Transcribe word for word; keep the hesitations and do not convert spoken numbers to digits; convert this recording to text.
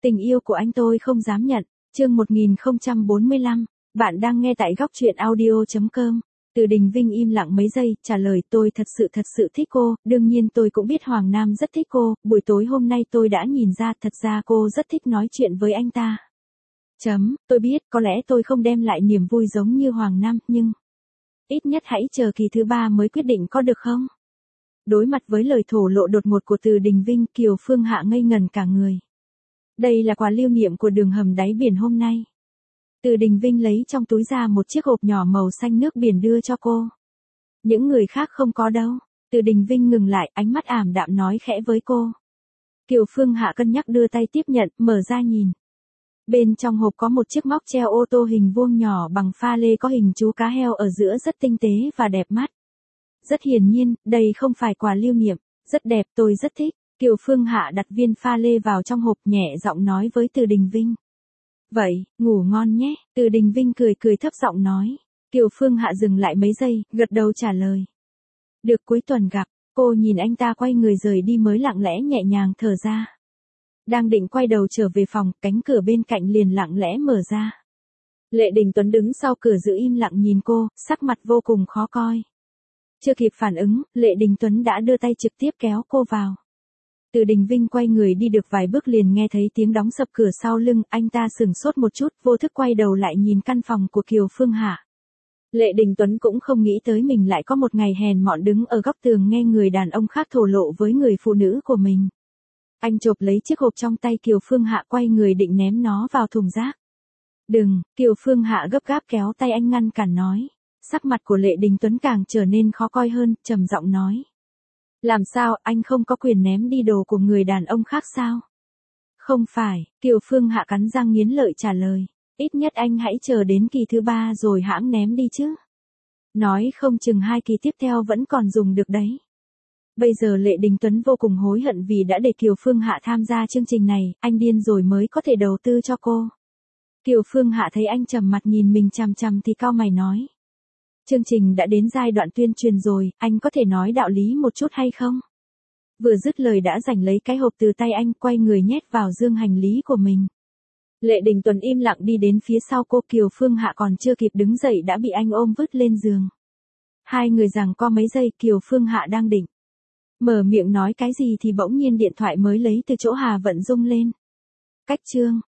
Tình yêu của anh tôi không dám nhận. Chương một nghìn không trăm bốn mươi lăm. Bạn đang nghe tại góc truyện audio chấm com. Từ Đình Vinh im lặng mấy giây, trả lời tôi thật sự thật sự thích cô, đương nhiên tôi cũng biết Hoàng Nam rất thích cô, buổi tối hôm nay tôi đã nhìn ra thật ra cô rất thích nói chuyện với anh ta. Chấm, tôi biết, có lẽ tôi không đem lại niềm vui giống như Hoàng Nam, nhưng... ít nhất hãy chờ kỳ thứ ba mới quyết định có được không? Đối mặt với lời thổ lộ đột ngột của Từ Đình Vinh, Kiều Phương Hạ ngây ngần cả người. Đây là quà lưu niệm của đường hầm đáy biển hôm nay. Từ Đình Vinh lấy trong túi ra một chiếc hộp nhỏ màu xanh nước biển đưa cho cô. Những người khác không có đâu. Từ Đình Vinh ngừng lại, ánh mắt ảm đạm nói khẽ với cô. Kiều Phương Hạ cân nhắc đưa tay tiếp nhận, mở ra nhìn. Bên trong hộp có một chiếc móc treo ô tô hình vuông nhỏ bằng pha lê có hình chú cá heo ở giữa rất tinh tế và đẹp mắt. Rất hiển nhiên, đây không phải quà lưu niệm. Rất đẹp, tôi rất thích. Kiều Phương Hạ đặt viên pha lê vào trong hộp, nhẹ giọng nói với Từ Đình Vinh. Vậy, ngủ ngon nhé. Từ Đình Vinh cười cười thấp giọng nói. Kiều Phương Hạ dừng lại mấy giây, gật đầu trả lời. Được, cuối tuần gặp. Cô nhìn anh ta quay người rời đi mới lặng lẽ nhẹ nhàng thở ra. Đang định quay đầu trở về phòng, cánh cửa bên cạnh liền lặng lẽ mở ra. Lệ Đình Tuấn đứng sau cửa giữ im lặng nhìn cô, sắc mặt vô cùng khó coi. Chưa kịp phản ứng, Lệ Đình Tuấn đã đưa tay trực tiếp kéo cô vào. Từ Đình Vinh quay người đi được vài bước liền nghe thấy tiếng đóng sập cửa sau lưng, anh ta sửng sốt một chút, vô thức quay đầu lại nhìn căn phòng của Kiều Phương Hạ. Lệ Đình Tuấn cũng không nghĩ tới mình lại có một ngày hèn mọn đứng ở góc tường nghe người đàn ông khác thổ lộ với người phụ nữ của mình. Anh chộp lấy chiếc hộp trong tay Kiều Phương Hạ, quay người định ném nó vào thùng rác. Đừng, Kiều Phương Hạ gấp gáp kéo tay anh ngăn cản nói. Sắc mặt của Lệ Đình Tuấn càng trở nên khó coi hơn, trầm giọng nói. Làm sao, anh không có quyền ném đi đồ của người đàn ông khác sao? Không phải, Kiều Phương Hạ cắn răng nghiến lợi trả lời. Ít nhất anh hãy chờ đến kỳ thứ ba rồi hãng ném đi chứ. Nói không chừng hai kỳ tiếp theo vẫn còn dùng được đấy. Bây giờ Lệ Đình Tuấn vô cùng hối hận vì đã để Kiều Phương Hạ tham gia chương trình này, anh điên rồi mới có thể đầu tư cho cô. Kiều Phương Hạ thấy anh trầm mặt nhìn mình chằm chằm thì cau mày nói. Chương trình đã đến giai đoạn tuyên truyền rồi, anh có thể nói đạo lý một chút hay không? Vừa dứt lời đã giành lấy cái hộp từ tay anh, quay người nhét vào dương hành lý của mình. Lệ Đình Tuấn im lặng đi đến phía sau cô, Kiều Phương Hạ còn chưa kịp đứng dậy đã bị anh ôm vứt lên giường. Hai người giằng co mấy giây, Kiều Phương Hạ đang định mở miệng nói cái gì thì bỗng nhiên điện thoại mới lấy từ chỗ Hà Vận rung lên. Cách chương.